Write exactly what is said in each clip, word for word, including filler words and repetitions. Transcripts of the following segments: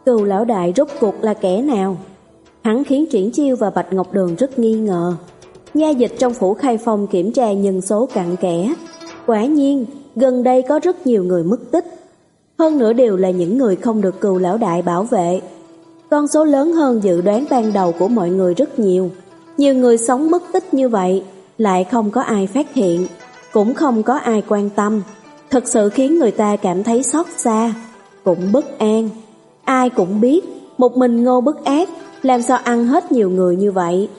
Cừu lão đại rốt cuộc là kẻ nào? Hắn khiến Triển Chiêu và Bạch Ngọc Đường rất nghi ngờ. Nha dịch trong phủ Khai Phong kiểm tra nhân số cặn kẽ. Quả nhiên, gần đây có rất nhiều người mất tích. Hơn nữa đều là những người không được Cừu lão đại bảo vệ. Con số lớn hơn dự đoán ban đầu của mọi người rất nhiều. Nhiều người sống mất tích như vậy, lại không có ai phát hiện, cũng không có ai quan tâm. Thật sự khiến người ta cảm thấy xót xa, cũng bất an. Ai cũng biết, một mình Ngô Bất Ác làm sao ăn hết nhiều người như vậy.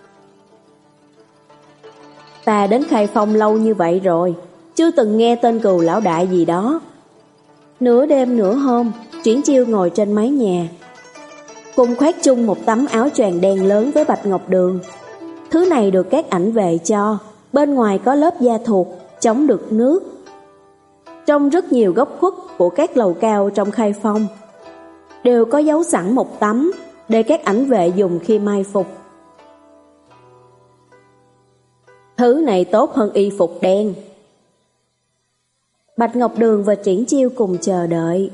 Ta đến Khai Phong lâu như vậy rồi, chưa từng nghe tên Cừu lão đại gì đó. Nửa đêm nửa hôm, Triển Chiêu ngồi trên mái nhà, cùng khoác chung một tấm áo choàng đen lớn với Bạch Ngọc Đường. Thứ này được các ảnh vệ cho, bên ngoài có lớp da thuộc, chống được nước. Trong rất nhiều góc khuất của các lầu cao trong Khai Phong, đều có dấu sẵn một tấm để các ảnh vệ dùng khi mai phục. Thứ này tốt hơn y phục đen. Bạch Ngọc Đường và Triển Chiêu cùng chờ đợi.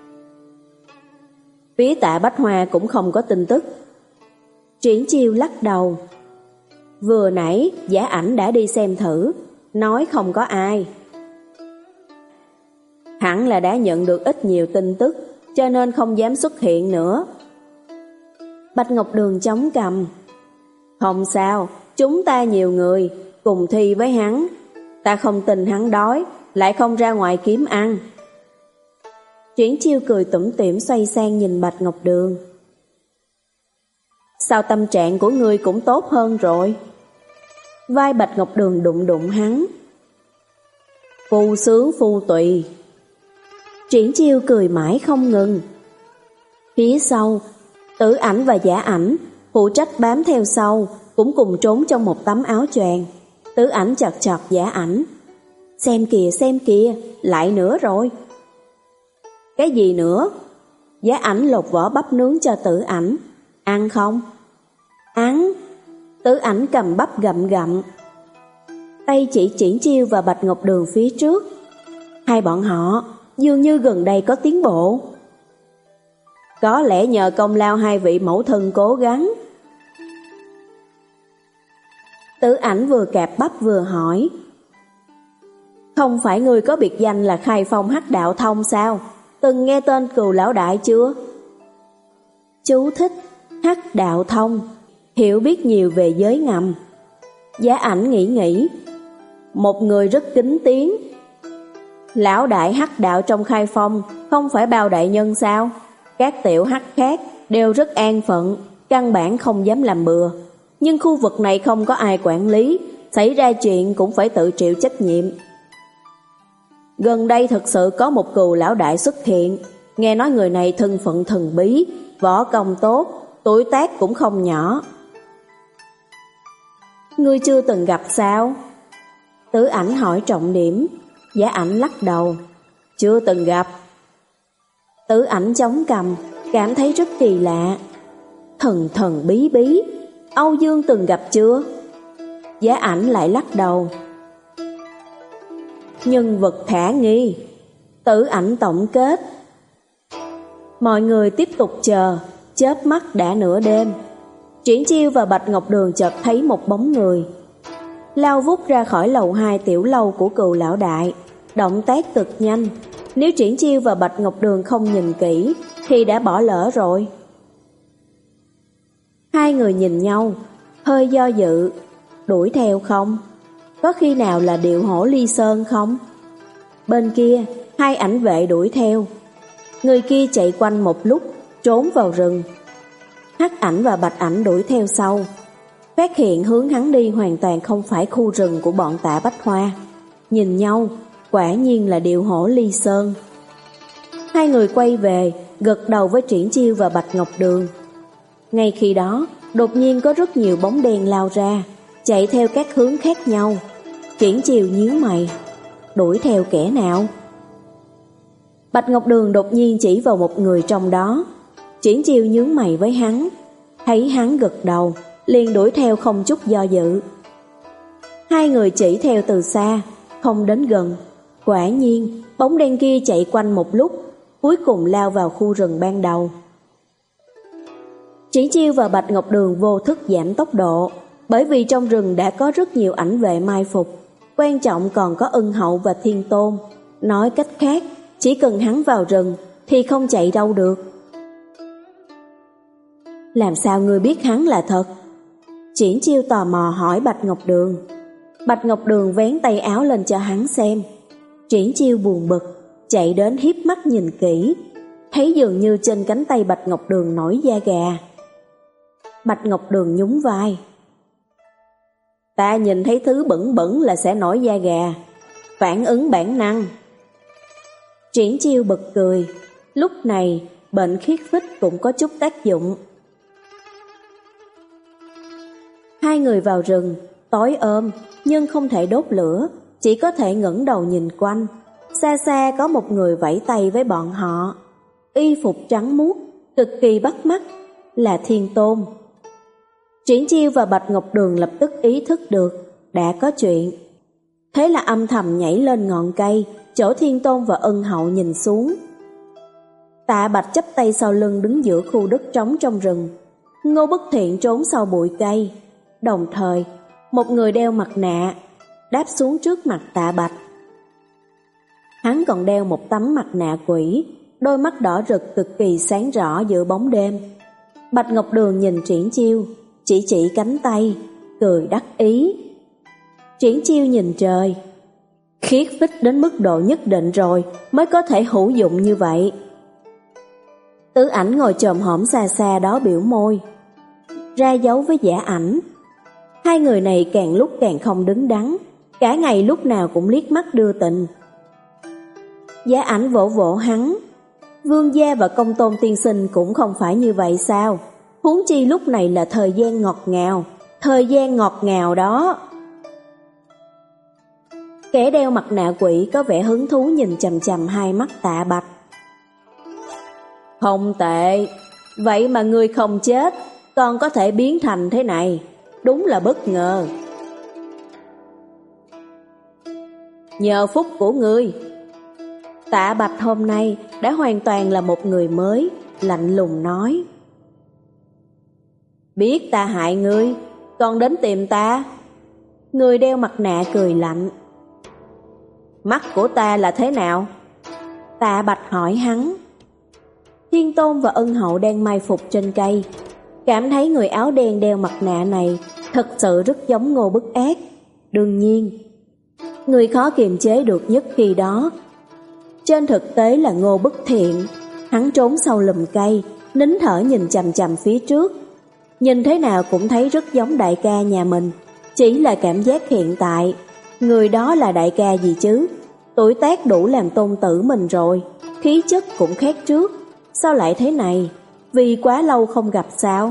Phía Tạ Bách Hoa cũng không có tin tức. Triển Chiêu lắc đầu. Vừa nãy giả ảnh đã đi xem thử, nói không có ai. Hẳn là đã nhận được ít nhiều tin tức, cho nên không dám xuất hiện nữa. Bạch Ngọc Đường chống cằm. Không sao, chúng ta nhiều người, cùng thi với hắn. Ta không tin hắn đói, lại không ra ngoài kiếm ăn. Triển Chiêu cười tủm tỉm xoay sang nhìn Bạch Ngọc Đường. Sao tâm trạng của ngươi cũng tốt hơn rồi? Vai Bạch Ngọc Đường đụng đụng hắn. Phu sướng phu tùy. Triển Chiêu cười mãi không ngừng. Phía sau, Tử Ảnh và Giả Ảnh phụ trách bám theo sau, cũng cùng trốn trong một tấm áo choàng. Tử Ảnh chật chật Giả Ảnh. Xem kìa xem kìa, lại nữa rồi. Cái gì nữa? Giả Ảnh lột vỏ bắp nướng cho Tử Ảnh. Ăn không? Ăn. Tử Ảnh cầm bắp gặm gặm. Tay chỉ Triển Chiêu và Bạch Ngọc Đường phía trước. Hai bọn họ dường như gần đây có tiến bộ. Có lẽ nhờ công lao hai vị mẫu thân cố gắng. Tử Ảnh vừa kẹp bắp vừa hỏi. Không phải người có biệt danh là Khai Phong Hắc Đạo Thông sao? Từng nghe tên Cừu lão đại chưa? Chú thích Hắc Đạo Thông, hiểu biết nhiều về giới ngầm. Giả Ảnh nghĩ nghĩ. Một người rất kính tiếng. Lão đại Hắc đạo trong Khai Phong không phải bao đại nhân sao? Các tiểu hắc khác đều rất an phận, căn bản không dám làm bừa. Nhưng khu vực này không có ai quản lý, xảy ra chuyện cũng phải tự chịu trách nhiệm. Gần đây thực sự có một Cừu lão đại xuất hiện. Nghe nói người này thân phận thần bí, võ công tốt, tuổi tác cũng không nhỏ. Ngươi chưa từng gặp sao? Tử Ảnh hỏi trọng điểm. Giả Ảnh lắc đầu. Chưa từng gặp. Tử Ảnh chống cằm, cảm thấy rất kỳ lạ. Thần thần bí bí, Âu Dương từng gặp chưa? Giả Ảnh lại lắc đầu. Nhân vật khả nghi. Tử Ảnh tổng kết. Mọi người tiếp tục chờ. Chớp mắt đã nửa đêm. Triển Chiêu và Bạch Ngọc Đường chợt thấy một bóng người lao vút ra khỏi lầu hai tiểu lâu của Cừu lão đại, động tác cực nhanh. Nếu Triển Chiêu và Bạch Ngọc Đường không nhìn kỹ thì đã bỏ lỡ rồi. Hai người nhìn nhau, hơi do dự. Đuổi theo không? Có khi nào là điệu hổ ly sơn không? Bên kia, hai ảnh vệ đuổi theo. Người kia chạy quanh một lúc, trốn vào rừng. Hắc ảnh và Bạch ảnh đuổi theo sau, phát hiện hướng hắn đi hoàn toàn không phải khu rừng của bọn Tạ Bách Hoa. Nhìn nhau, quả nhiên là điệu hổ ly sơn. Hai người quay về, gật đầu với Triển Chiêu và Bạch Ngọc Đường. Ngay khi đó, đột nhiên có rất nhiều bóng đen lao ra, chạy theo các hướng khác nhau. Triển Chiêu nhíu mày, đuổi theo kẻ nào? Bạch Ngọc Đường đột nhiên chỉ vào một người trong đó. Triển Chiêu nhướng mày với hắn, thấy hắn gật đầu, liền đuổi theo không chút do dự. Hai người chỉ theo từ xa, không đến gần. Quả nhiên, bóng đen kia chạy quanh một lúc, cuối cùng lao vào khu rừng ban đầu. Triển Chiêu và Bạch Ngọc Đường vô thức giảm tốc độ, bởi vì trong rừng đã có rất nhiều ảnh vệ mai phục, quan trọng còn có Ân Hậu và Thiên Tôn. Nói cách khác, chỉ cần hắn vào rừng thì không chạy đâu được. Làm sao ngươi biết hắn là thật? Triển Chiêu tò mò hỏi Bạch Ngọc Đường. Bạch Ngọc Đường vén tay áo lên cho hắn xem. Triển Chiêu buồn bực, chạy đến hiếp mắt nhìn kỹ, thấy dường như trên cánh tay Bạch Ngọc Đường nổi da gà. Bạch Ngọc Đường nhún vai. Ta nhìn thấy thứ bẩn bẩn là sẽ nổi da gà, phản ứng bản năng. Triển Chiêu bật cười, lúc này bệnh khiết phích cũng có chút tác dụng. Hai người vào rừng, tối ôm, nhưng không thể đốt lửa, chỉ có thể ngẩng đầu nhìn quanh. Xa xa có một người vẫy tay với bọn họ, y phục trắng muốt, cực kỳ bắt mắt, là Thiên Tôn. Triển Chiêu và Bạch Ngọc Đường lập tức ý thức được đã có chuyện, thế là âm thầm nhảy lên ngọn cây chỗ Thiên Tôn và Ân Hậu nhìn xuống. Tạ Bạch chắp tay sau lưng đứng giữa khu đất trống trong rừng, Ngô Bất Thiện trốn sau bụi cây. Đồng thời, một người đeo mặt nạ đáp xuống trước mặt Tạ Bạch. Hắn còn đeo một tấm mặt nạ quỷ, đôi mắt đỏ rực cực kỳ sáng rõ giữa bóng đêm. Bạch Ngọc Đường nhìn Triển Chiêu, chỉ chỉ cánh tay, cười đắc ý. Triển Chiêu nhìn trời, khiết phích đến mức độ nhất định rồi mới có thể hữu dụng như vậy. Tứ Ảnh ngồi chồm hổm xa xa đó biểu môi, ra dấu với Giả Ảnh. Hai người này càng lúc càng không đứng đắn, cả ngày lúc nào cũng liếc mắt đưa tình. Giả Ảnh vỗ vỗ hắn. Vương gia và Công Tôn tiên sinh cũng không phải như vậy sao? Huống chi lúc này là thời gian ngọt ngào, thời gian ngọt ngào đó. Kẻ đeo mặt nạ quỷ có vẻ hứng thú nhìn chằm chằm hai mắt Tạ Bạch. Không tệ, vậy mà ngươi không chết, còn có thể biến thành thế này, đúng là bất ngờ. Nhờ phúc của ngươi. Tạ Bạch hôm nay đã hoàn toàn là một người mới, lạnh lùng nói. Biết ta hại ngươi, còn đến tìm ta. Người đeo mặt nạ cười lạnh. Mắt của ta là thế nào? Tạ Bạch hỏi hắn. Thiên Tôn và Ân Hậu đang mai phục trên cây, cảm thấy người áo đen đeo mặt nạ này thật sự rất giống Ngô Bất Ác. Đương nhiên, người khó kiềm chế được nhất khi đó trên thực tế là Ngô Bất Thiện. Hắn trốn sau lùm cây, nín thở nhìn chằm chằm phía trước, nhìn thế nào cũng thấy rất giống đại ca nhà mình. Chỉ là cảm giác hiện tại, người đó là đại ca gì chứ? Tuổi tác đủ làm tôn tử mình rồi, khí chất cũng khác trước, sao lại thế này? Vì quá lâu không gặp sao?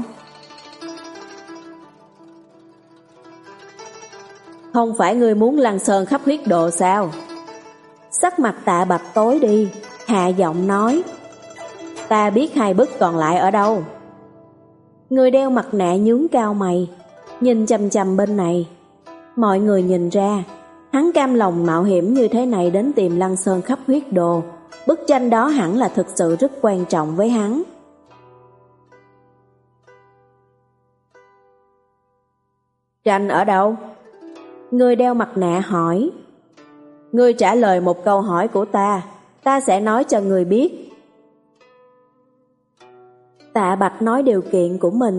Không phải ngươi muốn Lăng Sơn khắp huyết độ sao? Sắc mặt Tạ Bạch tối đi, hạ giọng nói. Ta biết hai bức còn lại ở đâu. Người đeo mặt nạ nhướng cao mày, nhìn chằm chằm bên này. Mọi người nhìn ra, hắn cam lòng mạo hiểm như thế này đến tìm Lăng Sơn khắp huyết đồ. Bức tranh đó hẳn là thực sự rất quan trọng với hắn. Tranh ở đâu? Người đeo mặt nạ hỏi. Ngươi trả lời một câu hỏi của ta, ta sẽ nói cho ngươi biết. Tạ Bạch nói điều kiện của mình.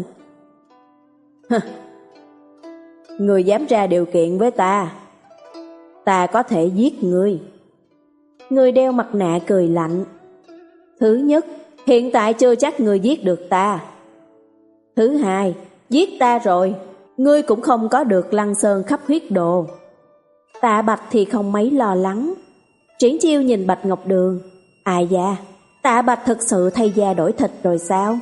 Ngươi dám ra điều kiện với ta, ta có thể giết ngươi. Người đeo mặt nạ cười lạnh. Thứ nhất, hiện tại chưa chắc ngươi giết được ta. Thứ hai, giết ta rồi, ngươi cũng không có được Lăng Sơn khắp huyết đồ. Tạ Bạch thì không mấy lo lắng. Triển Chiêu nhìn Bạch Ngọc Đường. Ai da, Tạ Bạch thực sự thay da đổi thịt rồi sao?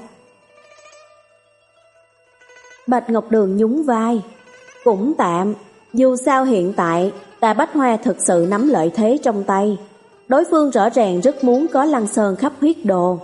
Bạch Ngọc Đường nhún vai. Cũng tạm, dù sao hiện tại Tạ Bách Hoa thực sự nắm lợi thế trong tay. Đối phương rõ ràng rất muốn có Lăng Sơn khắp huyết đồ.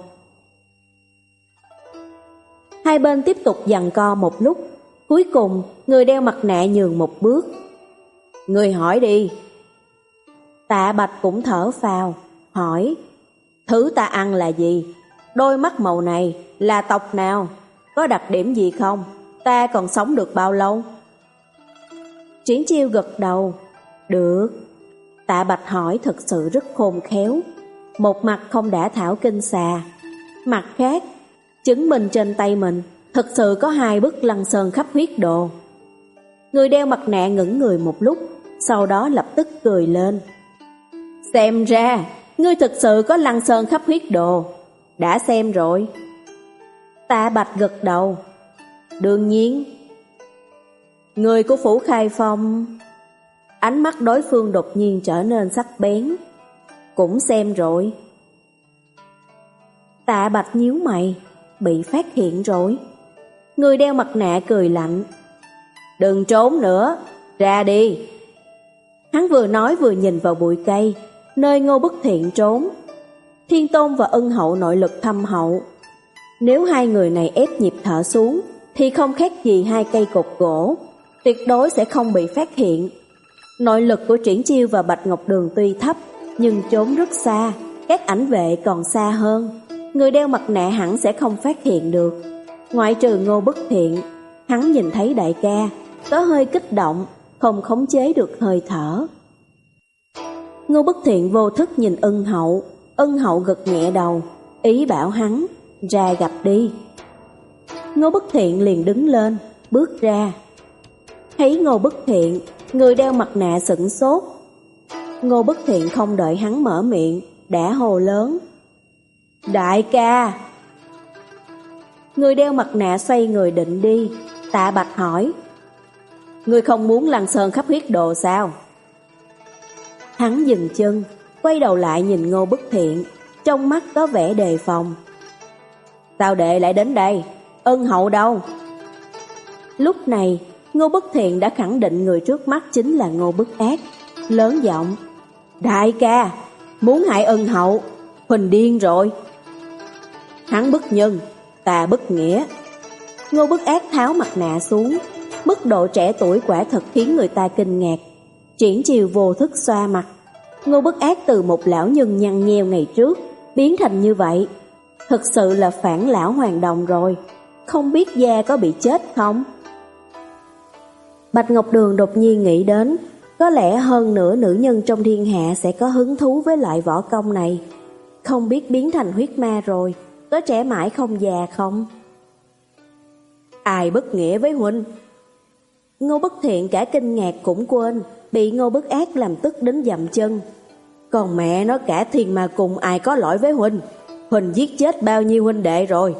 Hai bên tiếp tục giằng co một lúc. Cuối cùng, người đeo mặt nạ nhường một bước. Người hỏi đi. Tạ Bạch cũng thở phào, hỏi. Thứ ta ăn là gì? Đôi mắt màu này là tộc nào? có đặc điểm gì không? Ta còn sống được bao lâu? Triển Chiêu gật đầu. Được. Tạ Bạch hỏi thật sự rất khôn khéo. Một mặt không đã thảo kinh xà, mặt khác chứng minh trên tay mình thật sự có hai bức Lăng Sơn khắp huyết đồ. Người đeo mặt nạ ngẩn người một lúc, sau đó lập tức cười lên. Xem ra ngươi thực sự có Lăng Sơn khắp huyết đồ. Đã xem rồi. Tạ Bạch gật đầu. Đương nhiên. Người của Phủ Khai Phong. Ánh mắt đối phương đột nhiên trở nên sắc bén. Cũng xem rồi. Tạ Bạch nhíu mày. Bị phát hiện rồi. Người đeo mặt nạ cười lạnh. Đừng trốn nữa, ra đi. Hắn vừa nói vừa nhìn vào bụi cây, nơi Ngô Bất Thiện trốn. Thiên Tôn và Ân Hậu nội lực thâm hậu. Nếu hai người này ép nhịp thở xuống, thì không khác gì hai cây cột gỗ, tuyệt đối sẽ không bị phát hiện. Nội lực của Triển Chiêu và Bạch Ngọc Đường tuy thấp, nhưng trốn rất xa, các ảnh vệ còn xa hơn. Người đeo mặt nạ hẳn sẽ không phát hiện được. Ngoại trừ Ngô Bất Thiện, hắn nhìn thấy đại ca, có hơi kích động, không khống chế được hơi thở. Ngô Bất Thiện vô thức nhìn Ân Hậu, Ân Hậu gật nhẹ đầu, ý bảo hắn, ra gặp đi. Ngô Bất Thiện liền đứng lên, bước ra. Thấy Ngô Bất Thiện, người đeo mặt nạ sửng sốt. Ngô Bất Thiện không đợi hắn mở miệng, đã hồ lớn. Đại ca! Người đeo mặt nạ xoay người định đi. Tạ Bạch hỏi. Ngươi không muốn Lăng Sơn khắp huyết đồ sao? Hắn dừng chân, quay đầu lại nhìn Ngô Bất Thiện, trong mắt có vẻ đề phòng. Sao đệ lại đến đây? Ân Hậu đâu? Lúc này, Ngô Bất Thiện đã khẳng định người trước mắt chính là Ngô Bất Ác, lớn giọng. Đại ca, muốn hại Ân Hậu, Huỳnh điên rồi. Hắn bất nhân, ta bất nghĩa. Ngô Bất Ác tháo mặt nạ xuống, mức độ trẻ tuổi quả thật khiến người ta kinh ngạc. Triển Chiêu vô thức xoa mặt. Ngô Bất Ác từ một lão nhân nhăn nheo ngày trước biến thành như vậy, thực sự là phản lão hoàn đồng rồi. Không biết da có bị chết không? Bạch Ngọc Đường đột nhiên nghĩ đến, có lẽ hơn nửa nữ nhân trong thiên hạ sẽ có hứng thú với loại võ công này. Không biết biến thành huyết ma rồi, có trẻ mãi không già không? Ai bất nghĩa với huynh? Ngô Bất Thiện cả kinh ngạc cũng quên, bị Ngô Bất Ác làm tức đến dậm chân. Còn mẹ nó, cả thiên ma cùng ai có lỗi với huynh? Huynh giết chết bao nhiêu huynh đệ rồi?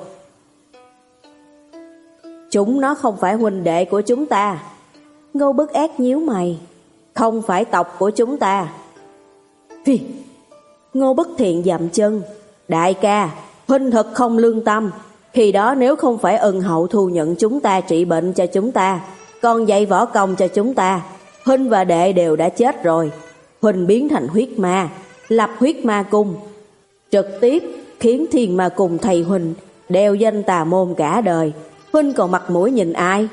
Chúng nó không phải huynh đệ của chúng ta. Ngô Bất Ác nhíu mày. Không phải tộc của chúng ta. Phi. Ngô Bất Thiện dậm chân. Đại ca, huynh thật không lương tâm. Khi đó nếu không phải Ân Hậu thu nhận chúng ta trị bệnh cho chúng ta, còn dạy võ công cho chúng ta, huynh và đệ đều đã chết rồi. Huynh biến thành huyết ma, lập huyết ma cung, trực tiếp khiến thiên ma cung thầy huynh đeo danh tà môn cả đời. Huynh còn mặt mũi nhìn ai?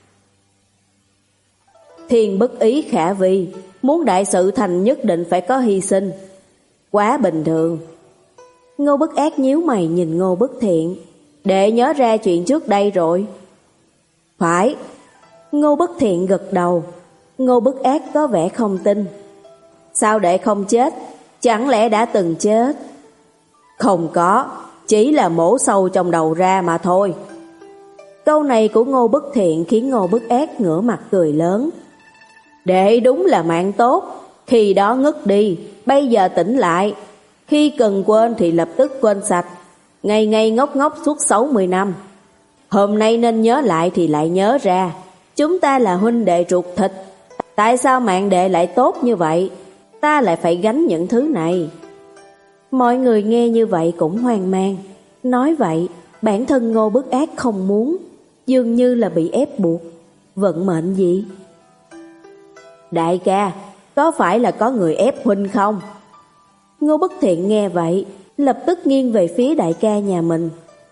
Thiên bất ý khả vi, muốn đại sự thành nhất định phải có hy sinh. Quá bình thường. Ngô Bất Ác nhíu mày nhìn Ngô Bất Thiện. Đệ nhớ ra chuyện trước đây rồi. Phải. Ngô Bất Thiện gật đầu. Ngô Bất Ác có vẻ không tin. Sao đệ không chết? Chẳng lẽ đã từng chết? Không có, chỉ là mổ sâu trong đầu ra mà thôi. Câu này của Ngô Bất Thiện khiến Ngô Bất Ác ngửa mặt cười lớn. Đệ đúng là mạng tốt, khi đó ngất đi, bây giờ tỉnh lại. Khi cần quên thì lập tức quên sạch, ngày ngày ngốc ngốc suốt sáu mươi năm. Hôm nay nên nhớ lại thì lại nhớ ra. Chúng ta là huynh đệ ruột thịt. Tại sao mạng đệ lại tốt như vậy? Ta lại phải gánh những thứ này. Mọi người nghe như vậy cũng hoang mang. Nói vậy, bản thân Ngô Bất Ác không muốn, dường như là bị ép buộc. Vận mệnh gì? Đại ca, có phải là có người ép huynh không? Ngô Bất Thiện nghe vậy, lập tức nghiêng về phía đại ca nhà mình.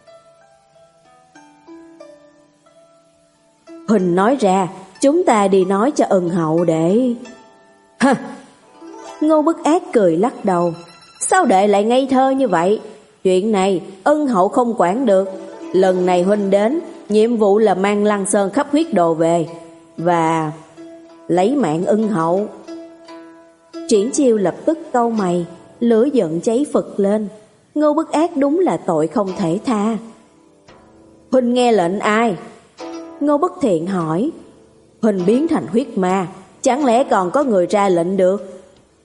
Huynh nói ra, chúng ta đi nói cho Ân Hậu để... Hả? Ngô Bất Ác cười lắc đầu. Sao đệ lại ngây thơ như vậy? Chuyện này Ân Hậu không quản được. Lần này huynh đến, nhiệm vụ là mang Lăng Sơn khắp huyết đồ về và lấy mạng ưng hậu. Triển Chiêu lập tức cau mày, lửa giận cháy phực lên. Ngô Bất Ác đúng là tội không thể tha. Huynh nghe lệnh ai? Ngô Bất Thiện hỏi. Huynh biến thành huyết ma, chẳng lẽ còn có người ra lệnh được?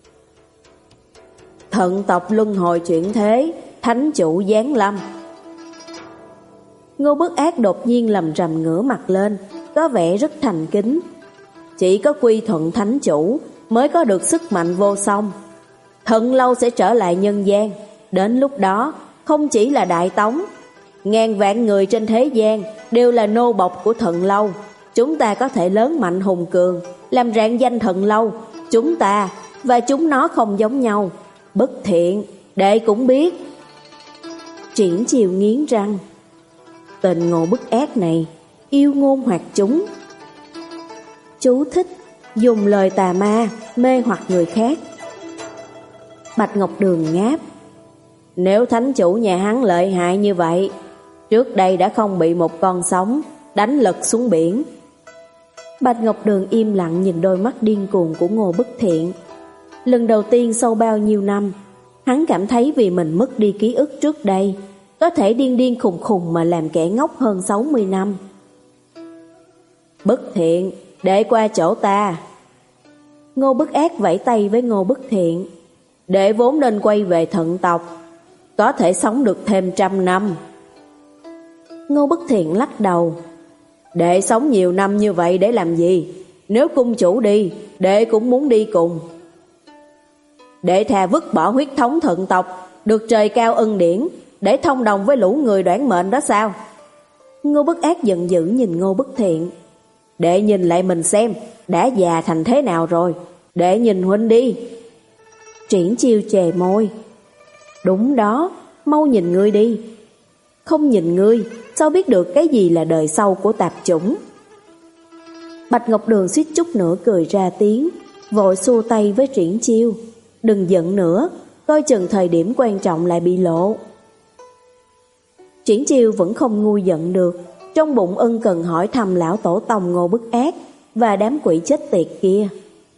Thận tộc luân hồi chuyển thế, thánh chủ giáng lâm. Ngô Bất Ác đột nhiên lầm rầm ngửa mặt lên, có vẻ rất thành kính. Chỉ có quy thuận thánh chủ mới có được sức mạnh vô song. Thận lâu sẽ trở lại nhân gian. Đến lúc đó, không chỉ là Đại Tống, ngàn vạn người trên thế gian đều là nô bộc của Thận lâu. Chúng ta có thể lớn mạnh hùng cường, làm rạng danh Thận lâu. Chúng ta và chúng nó không giống nhau. Bất Thiện, đệ cũng biết. Triển Chiêu nghiến răng. Tên Ngô Bất Ác này yêu ngôn hoặc chúng. Chú thích: dùng lời tà ma mê hoặc người khác. Bạch Ngọc Đường ngáp. Nếu thánh chủ nhà hắn lợi hại như vậy, trước đây đã không bị một con sóng đánh lật xuống biển. Bạch Ngọc Đường im lặng nhìn đôi mắt điên cuồng của Ngô Bất Thiện. Lần đầu tiên sau bao nhiêu năm, hắn cảm thấy vì mình mất đi ký ức trước đây, có thể điên điên khùng khùng mà làm kẻ ngốc hơn sáu mươi năm. Bất Thiện, để qua chỗ ta. Ngô Bất Ác vẫy tay với Ngô Bất Thiện. Đệ vốn nên quay về Thận tộc, có thể sống được thêm trăm năm. Ngô Bất Thiện lắc đầu. Đệ sống nhiều năm như vậy để làm gì? Nếu cung chủ đi, đệ cũng muốn đi cùng. Đệ thà vứt bỏ huyết thống Thận tộc, được trời cao ân điển, để thông đồng với lũ người đoản mệnh đó sao? Ngô Bất Ác giận dữ nhìn Ngô Bất Thiện. Đệ nhìn lại mình xem, đã già thành thế nào rồi. Đệ nhìn huynh đi. Triển Chiêu chề môi. Đúng đó, mau nhìn ngươi đi. Không nhìn ngươi, sao biết được cái gì là đời sau của tạp chủng? Bạch Ngọc Đường suýt chút nữa cười ra tiếng, vội xua tay với Triển Chiêu. Đừng giận nữa, coi chừng thời điểm quan trọng lại bị lộ. Triển Chiêu vẫn không nguôi giận được, trong bụng ân cần hỏi thăm lão tổ tông Ngô Bất Ác và đám quỷ chết tiệt kia.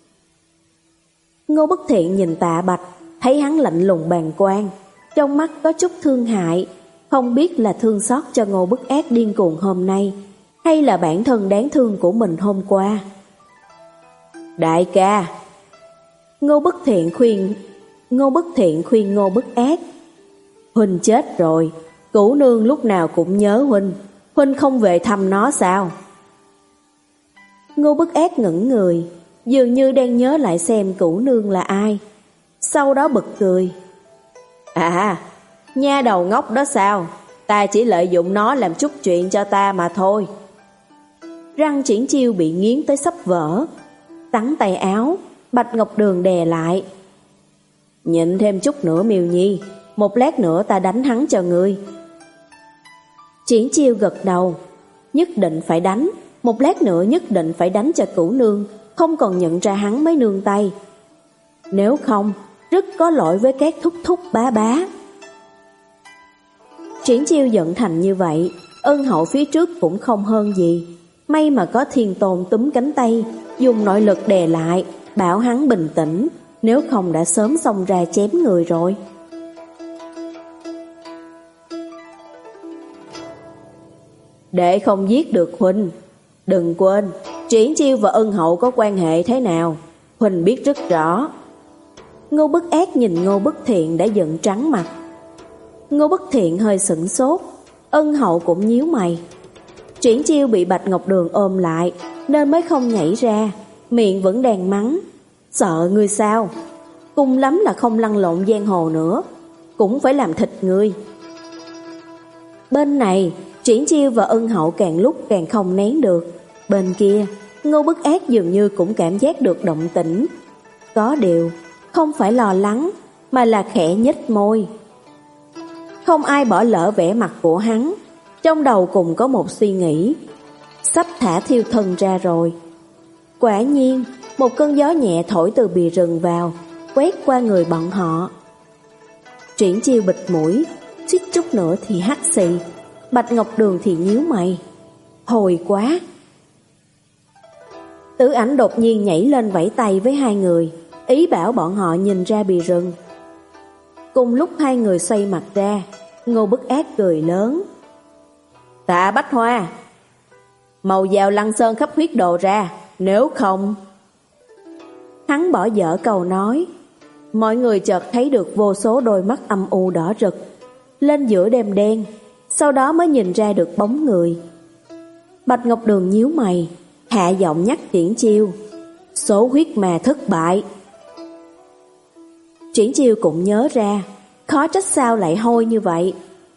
Ngô Bất Thiện nhìn Tạ Bạch, thấy hắn lạnh lùng bàng quan, trong mắt có chút thương hại, không biết là thương xót cho Ngô Bất Ác điên cuồng hôm nay, hay là bản thân đáng thương của mình hôm qua. Đại ca, Ngô Bất Thiện khuyên Ngô Bất Thiện khuyên Ngô Bất Ác. Huynh chết rồi, Cửu nương lúc nào cũng nhớ huynh, huynh không về thăm nó sao? Ngô Bất Ác ngẩn người, dường như đang nhớ lại xem Cửu nương là ai. Sau đó bật cười. À, nha đầu ngốc đó sao? Ta chỉ lợi dụng nó làm chút chuyện cho ta mà thôi. Răng Triển Chiêu bị nghiến tới sắp vỡ. Tắn tay áo, Bạch Ngọc Đường đè lại. Nhịn thêm chút nữa Miêu Nhi, một lát nữa ta đánh hắn cho ngươi. Triển Chiêu gật đầu. Nhất định phải đánh, một lát nữa nhất định phải đánh cho Cửu nương không còn nhận ra hắn mới nương tay. Nếu không, rất có lỗi với các thúc thúc bá bá. Triển Chiêu giận thành như vậy, ân hậu phía trước cũng không hơn gì. May mà có Thiên Tôn túm cánh tay, dùng nội lực đè lại, bảo hắn bình tĩnh, nếu không đã sớm xông ra chém người rồi. Đệ không giết được huynh. Đừng quên, Triển Chiêu và ân hậu có quan hệ thế nào, huynh biết rất rõ. Ngô Bất Ác nhìn Ngô Bất Thiện đã giận trắng mặt. Ngô Bất Thiện hơi sửng sốt, ân hậu cũng nhíu mày. Triển Chiêu bị Bạch Ngọc Đường ôm lại nên mới không nhảy ra, miệng vẫn đàn mắng. Sợ ngươi sao? Cùng lắm là không lăn lộn giang hồ nữa, cũng phải làm thịt ngươi. Bên này, Triển Chiêu và ân hậu càng lúc càng không nén được. Bên kia, Ngô Bất Ác dường như cũng cảm giác được động tĩnh. Có điều, không phải lo lắng, mà là khẽ nhếch môi. Không ai bỏ lỡ vẻ mặt của hắn. Trong đầu cùng có một suy nghĩ. Sắp thả thiêu thân ra rồi. Quả nhiên, một cơn gió nhẹ thổi từ bìa rừng vào, quét qua người bọn họ. Triển Chiêu bịt mũi, suýt chút nữa thì hắt xì. Bạch Ngọc Đường thì nhíu mày. hồi quá. Tử Ảnh đột nhiên nhảy lên vẫy tay với hai người, ý bảo bọn họ nhìn ra bìa rừng. Cùng lúc hai người xoay mặt ra, Ngô Bức Ác cười lớn. Tạ Bách Hoa, mau vào Lăng Sơn khắp huyết đồ ra, nếu không... Hắn bỏ dở câu nói. Mọi người chợt thấy được vô số đôi mắt âm u đỏ rực lên giữa đêm đen, sau đó mới nhìn ra được bóng người. Bạch Ngọc Đường nhíu mày, hạ giọng nhắc Triển Chiêu. Số huyết mà thất bại. Triển Chiêu cũng nhớ ra, khó trách sao lại hôi như vậy.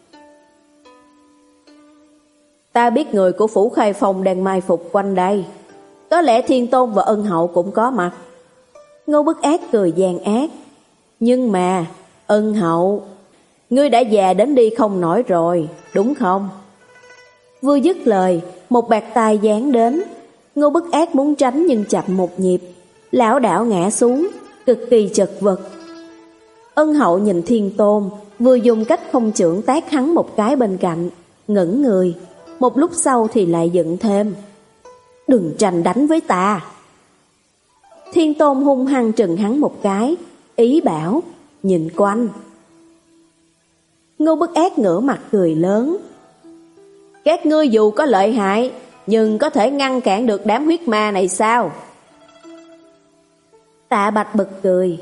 Ta biết người của Phủ Khai Phong đang mai phục quanh đây, có lẽ Thiên Tôn và Ân Hậu cũng có mặt. Ngô Bức Ác cười gian ác. Nhưng mà, Ân Hậu, ngươi đã già đến đi không nổi rồi, đúng không? Vừa dứt lời, một bạt tai giáng đến. Ngô Bức Ác muốn tránh nhưng chậm một nhịp, lảo đảo ngã xuống, cực kỳ chật vật. Ân Hậu nhìn Thiên Tôn, vừa dùng cách không chưởng tác hắn một cái bên cạnh, ngẩn người, một lúc sau thì lại giận thêm. Đừng tranh đánh với ta. Thiên Tôn hung hăng trừng hắn một cái, ý bảo, nhìn quanh. Ngô Bức Ác ngửa mặt cười lớn. Các ngươi dù có lợi hại, nhưng có thể ngăn cản được đám huyết ma này sao? Tạ Bạch bật cười.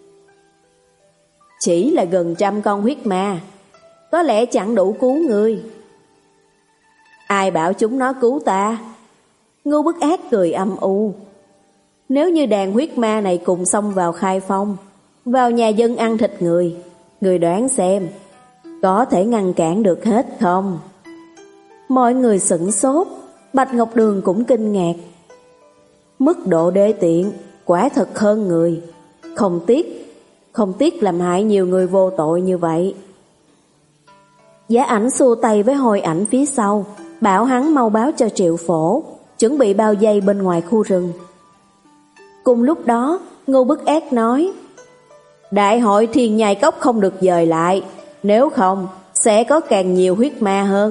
Chỉ là gần trăm con huyết ma, có lẽ chẳng đủ cứu ngươi. Ai bảo chúng nó cứu ta? Ngô Bức Ác cười âm u. Nếu như đàn huyết ma này cùng xông vào Khai Phong, vào nhà dân ăn thịt người, người đoán xem, có thể ngăn cản được hết không? Mọi người sửng sốt, Bạch Ngọc Đường cũng kinh ngạc. Mức độ đê tiện, quả thật hơn người. Không tiếc, không tiếc làm hại nhiều người vô tội như vậy. Giá Ảnh xua tay với Hồi Ảnh phía sau, bảo hắn mau báo cho Triệu Phổ, chuẩn bị bao vây bên ngoài khu rừng. Cùng lúc đó, Ngô Bức Ác nói, Đại hội Thiên Nhai Cốc không được dời lại, nếu không sẽ có càng nhiều huyết ma hơn.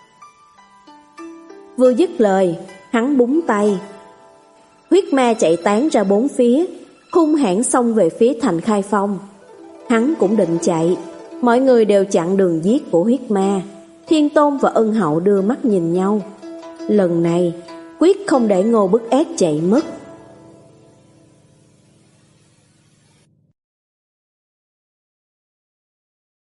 Vừa dứt lời, hắn búng tay. Huyết ma chạy tán ra bốn phía, hung hãn xông về phía thành Khai Phong. Hắn cũng định chạy, mọi người đều chặn đường giết của huyết ma. Thiên Tôn và Ân Hậu đưa mắt nhìn nhau. Lần này, quyết không để Ngô Bức Ác chạy mất.